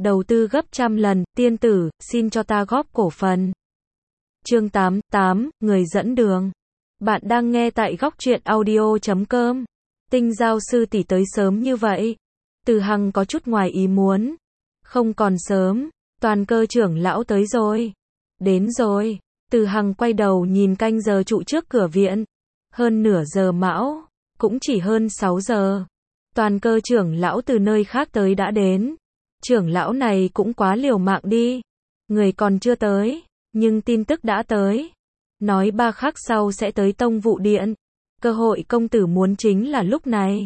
đầu tư gấp trăm lần, tiên tử, xin cho ta góp cổ phần. Chương 88, người dẫn đường. Bạn đang nghe tại góc truyện audio.com. Tinh Giao sư tỷ tới sớm như vậy. Từ Hằng có chút ngoài ý muốn. Không còn sớm, Toàn Cơ trưởng lão tới rồi. Đến rồi. Từ Hằng quay đầu nhìn canh giờ trụ trước cửa viện. Hơn nửa giờ mão, cũng chỉ hơn 6 giờ. Toàn Cơ trưởng lão từ nơi khác tới đã đến. Trưởng lão này cũng quá liều mạng đi. Người còn chưa tới, nhưng tin tức đã tới. Nói 3 khắc sau sẽ tới Tông Vụ Điện. Cơ hội công tử muốn chính là lúc này.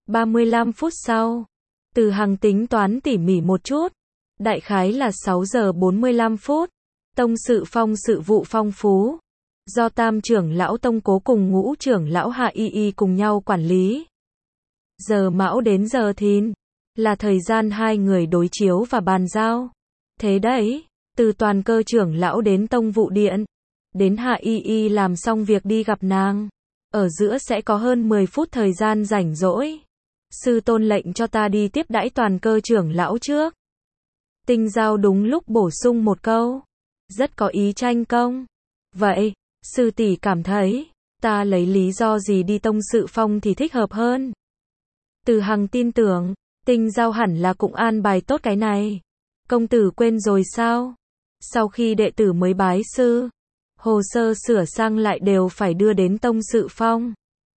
35 phút sau, Từ Hằng tính toán tỉ mỉ một chút. Đại khái là 6 giờ 45 phút. Tông sự phong sự vụ phong phú. Do Tam trưởng lão Tông Cố cùng Ngũ trưởng lão Hạ Y Y cùng nhau quản lý. Giờ mão đến giờ thìn, là thời gian hai người đối chiếu và bàn giao. Thế đấy, từ Toàn Cơ trưởng lão đến Tông Vụ Điện, đến Hạ Y Y làm xong việc đi gặp nàng. Ở giữa sẽ có hơn 10 phút thời gian rảnh rỗi. Sư tôn lệnh cho ta đi tiếp đãi Toàn Cơ trưởng lão trước. Tinh Giao đúng lúc bổ sung một câu. Rất có ý tranh công. Vậy, sư tỷ cảm thấy, ta lấy lý do gì đi Tông sự phong thì thích hợp hơn? Từ Hằng tin tưởng, Tinh Giao hẳn là cũng an bài tốt cái này. Công tử quên rồi sao? Sau khi đệ tử mới bái sư, hồ sơ sửa sang lại đều phải đưa đến Tông sự phong.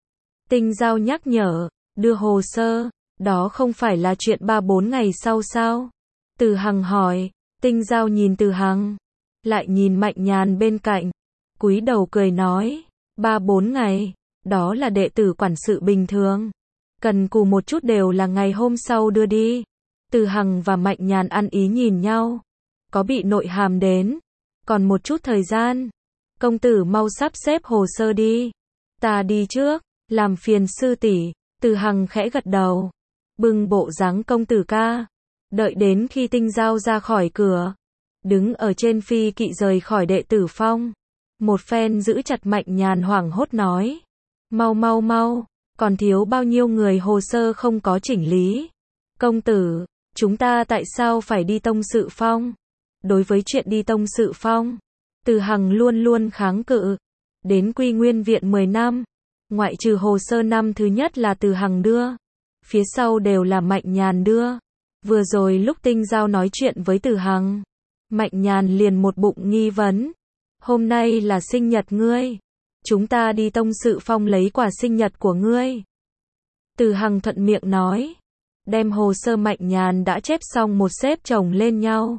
Tinh Giao nhắc nhở, đưa hồ sơ, đó không phải là chuyện 3-4 ngày sau sao? Từ Hằng hỏi. Tinh Giao nhìn Từ Hằng, lại nhìn Mạnh Nhàn bên cạnh, cúi đầu cười nói, 3-4 ngày, đó là đệ tử quản sự bình thường. Cần cù một chút đều là ngày hôm sau đưa đi. Từ Hằng và Mạnh Nhàn ăn ý nhìn nhau. Có bị nội hàm đến. Còn một chút thời gian. Công tử mau sắp xếp hồ sơ đi. Ta đi trước, làm phiền sư tỷ. Từ Hằng khẽ gật đầu. Bưng bộ dáng công tử ca. Đợi đến khi Tinh Giao ra khỏi cửa. Đứng ở trên phi kỵ rời khỏi đệ tử phong. Một phen giữ chặt Mạnh Nhàn hoảng hốt nói. Mau mau mau. Còn thiếu bao nhiêu người hồ sơ không có chỉnh lý. Công tử, chúng ta tại sao phải đi Tông sự phong? Đối với chuyện đi Tông sự phong, Từ Hằng luôn luôn kháng cự. Đến Quy Nguyên viện 10 năm, ngoại trừ hồ sơ năm thứ nhất là Từ Hằng đưa, phía sau đều là Mạnh Nhàn đưa. Vừa rồi lúc Tinh Giao nói chuyện với Từ Hằng, Mạnh Nhàn liền một bụng nghi vấn. Hôm nay là sinh nhật ngươi. Chúng ta đi Tông sự phong lấy quà sinh nhật của ngươi. Từ Hằng thuận miệng nói. Đem hồ sơ Mạnh Nhàn đã chép xong một xếp chồng lên nhau.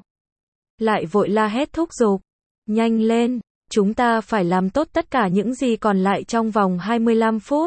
Lại vội la hét thúc giục. Nhanh lên, chúng ta phải làm tốt tất cả những gì còn lại trong vòng 25 phút.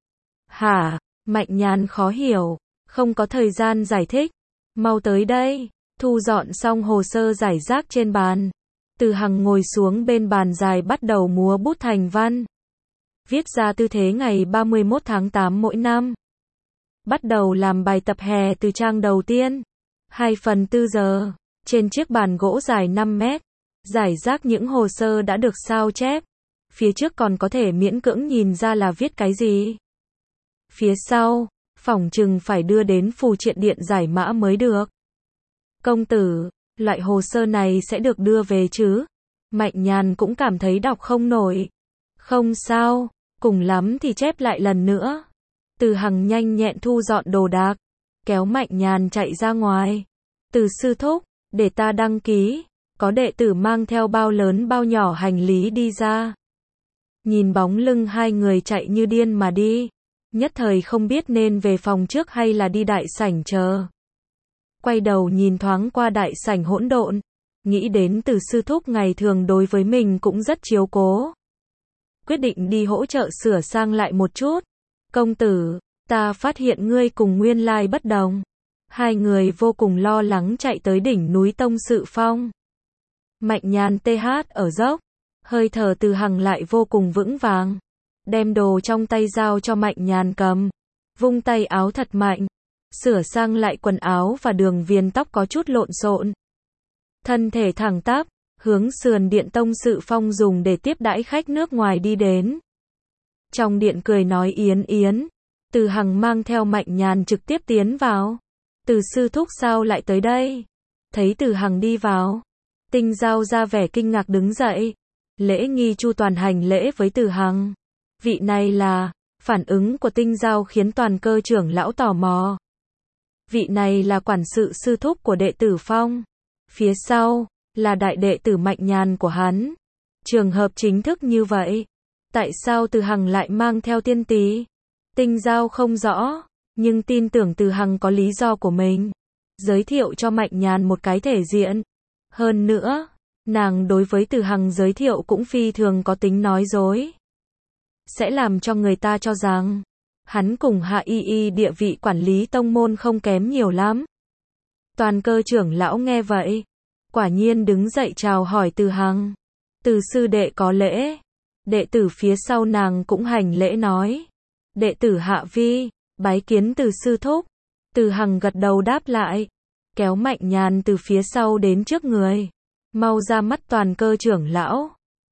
Hả? Mạnh Nhàn khó hiểu. Không có thời gian giải thích. Mau tới đây. Thu dọn xong hồ sơ rải rác trên bàn. Từ Hằng ngồi xuống bên bàn dài bắt đầu múa bút thành văn. Viết ra tư thế ngày 31 tháng 8 mỗi năm. Bắt đầu làm bài tập hè từ trang đầu tiên. 2/4 giờ. Trên chiếc bàn gỗ dài 5 mét. Rải rác những hồ sơ đã được sao chép. Phía trước còn có thể miễn cưỡng nhìn ra là viết cái gì. Phía sau, phỏng chừng phải đưa đến phù triện điện giải mã mới được. Công tử, loại hồ sơ này sẽ được đưa về chứ? Mạnh Nhàn cũng cảm thấy đọc không nổi. Không sao, cùng lắm thì chép lại lần nữa. Từ Hằng nhanh nhẹn thu dọn đồ đạc, kéo Mạnh Nhàn chạy ra ngoài. Từ sư thúc, để ta đăng ký. Có đệ tử mang theo bao lớn bao nhỏ hành lý đi ra. Nhìn bóng lưng hai người chạy như điên mà đi. Nhất thời không biết nên về phòng trước hay là đi đại sảnh chờ. Quay đầu nhìn thoáng qua đại sảnh hỗn độn. Nghĩ đến Từ sư thúc ngày thường đối với mình cũng rất chiếu cố. Quyết định đi hỗ trợ sửa sang lại một chút. Công tử, ta phát hiện ngươi cùng nguyên lai bất đồng. Hai người vô cùng lo lắng chạy tới đỉnh núi Tông sự phong. Mạnh Nhàn TH ở dốc. Hơi thở Từ Hằng lại vô cùng vững vàng. Đem đồ trong tay giao cho Mạnh Nhàn cầm. Vung tay áo thật mạnh. Sửa sang lại quần áo và đường viền tóc có chút lộn xộn. Thân thể thẳng tắp, hướng sườn điện Tông sự phong dùng để tiếp đãi khách nước ngoài đi đến. Trong điện cười nói yến yến. Từ Hằng mang theo Mạnh Nhàn trực tiếp tiến vào. Từ sư thúc sao lại tới đây? Thấy Từ Hằng đi vào, Tinh Giao ra vẻ kinh ngạc đứng dậy. Lễ nghi chu toàn hành lễ với Từ Hằng. Vị này là, phản ứng của Tinh Giao khiến toàn cơ trưởng lão tò mò. Vị này là quản sự sư thúc của đệ tử Phong. Phía sau, là đại đệ tử Mạnh Nhàn của hắn. Trường hợp chính thức như vậy, tại sao Từ Hằng lại mang theo tiên tí? Tinh Giao không rõ, nhưng tin tưởng Từ Hằng có lý do của mình. Giới thiệu cho Mạnh Nhàn một cái thể diện. Hơn nữa, nàng đối với Từ Hằng giới thiệu cũng phi thường có tính nói dối. Sẽ làm cho người ta cho rằng, hắn cùng Hạ Y Y địa vị quản lý tông môn không kém nhiều lắm. Toàn cơ trưởng lão nghe vậy, quả nhiên đứng dậy chào hỏi Từ Hằng. Từ sư đệ có lễ. Đệ tử phía sau nàng cũng hành lễ nói. Đệ tử Hạ Vi, bái kiến Từ sư thúc. Từ Hằng gật đầu đáp lại, kéo Mạnh Nhàn từ phía sau đến trước người. Mau ra mắt toàn cơ trưởng lão.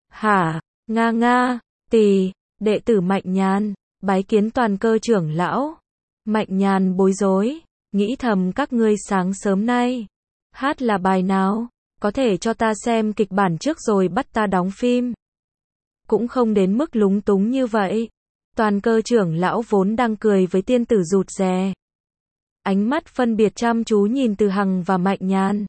Hả, nga nga, tì, đệ tử Mạnh Nhàn, bái kiến toàn cơ trưởng lão. Mạnh Nhàn bối rối, nghĩ thầm các ngươi sáng sớm nay hát là bài nào, có thể cho ta xem kịch bản trước rồi bắt ta đóng phim. Cũng không đến mức lúng túng như vậy. Toàn cơ trưởng lão vốn đang cười với tiên tử rụt rè. Ánh mắt phân biệt chăm chú nhìn Từ Hằng và Mạnh Nhàn.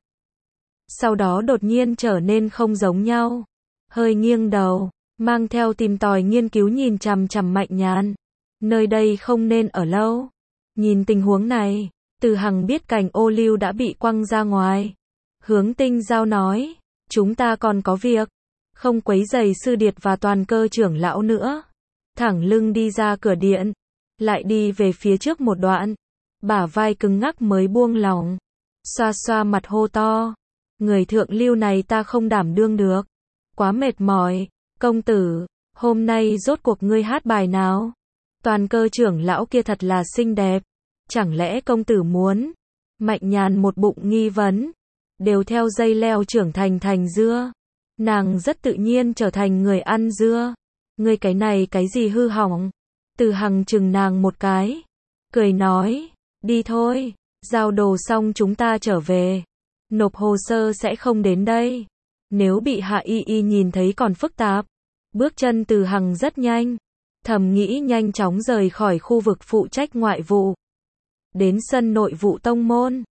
Sau đó đột nhiên trở nên không giống nhau. Hơi nghiêng đầu, mang theo tìm tòi nghiên cứu nhìn chằm chằm Mạnh Nhàn. Nơi đây không nên ở lâu. Nhìn tình huống này, Từ Hằng biết cành ô liu đã bị quăng ra ngoài. Hướng Tinh Giao nói, chúng ta còn có việc. Không quấy rầy sư điệt và toàn cơ trưởng lão nữa. Thẳng lưng đi ra cửa điện. Lại đi về phía trước một đoạn. Bả vai cứng ngắc mới buông lỏng. Xoa xoa mặt hô to. Người thượng lưu này ta không đảm đương được. Quá mệt mỏi. Công tử, hôm nay rốt cuộc ngươi hát bài nào? Toàn cơ trưởng lão kia thật là xinh đẹp. Chẳng lẽ công tử muốn? Mạnh Nhàn một bụng nghi vấn. Đều theo dây leo trưởng thành dưa. Nàng rất tự nhiên trở thành người ăn dưa. Ngươi cái này cái gì hư hỏng? Từ Hằng chừng nàng một cái. Cười nói, đi thôi, giao đồ xong chúng ta trở về. Nộp hồ sơ sẽ không đến đây. Nếu bị Hạ Y Y nhìn thấy còn phức tạp. Bước chân Từ Hằng rất nhanh. Thầm nghĩ nhanh chóng rời khỏi khu vực phụ trách ngoại vụ. Đến sân nội vụ tông môn.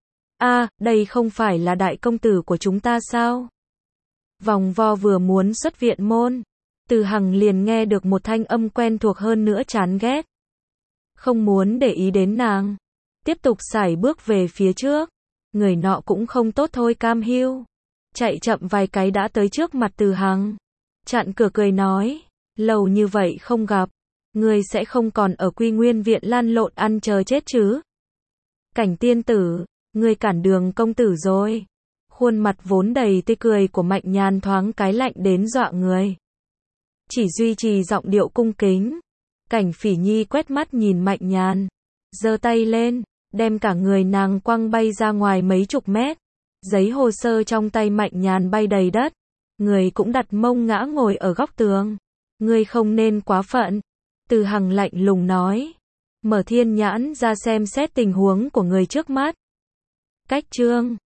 Đây không phải là đại công tử của chúng ta sao? Vòng vo vừa muốn xuất viện môn. Từ Hằng liền nghe được một thanh âm quen thuộc hơn nữa chán ghét. Không muốn để ý đến nàng. Tiếp tục sải bước về phía trước. Người nọ cũng không tốt thôi cam hiu. Chạy chậm vài cái đã tới trước mặt Từ Hằng. Chặn cửa cười nói. Lâu như vậy không gặp. Ngươi sẽ không còn ở Quy Nguyên viện lăn lộn ăn chờ chết chứ? Cảnh tiên tử, ngươi cản đường công tử rồi. Khuôn mặt vốn đầy tươi cười của Mạnh Nhàn thoáng cái lạnh đến dọa người. Chỉ duy trì giọng điệu cung kính. Cảnh Phỉ Nhi quét mắt nhìn Mạnh Nhàn. Giơ tay lên, đem cả người nàng quăng bay ra ngoài mấy chục mét. Giấy hồ sơ trong tay Mạnh Nhàn bay đầy đất. Người cũng đặt mông ngã ngồi ở góc tường. Ngươi không nên quá phận. Từ Hằng lạnh lùng nói. Mở thiên nhãn ra xem xét tình huống của người trước mắt. Cách chương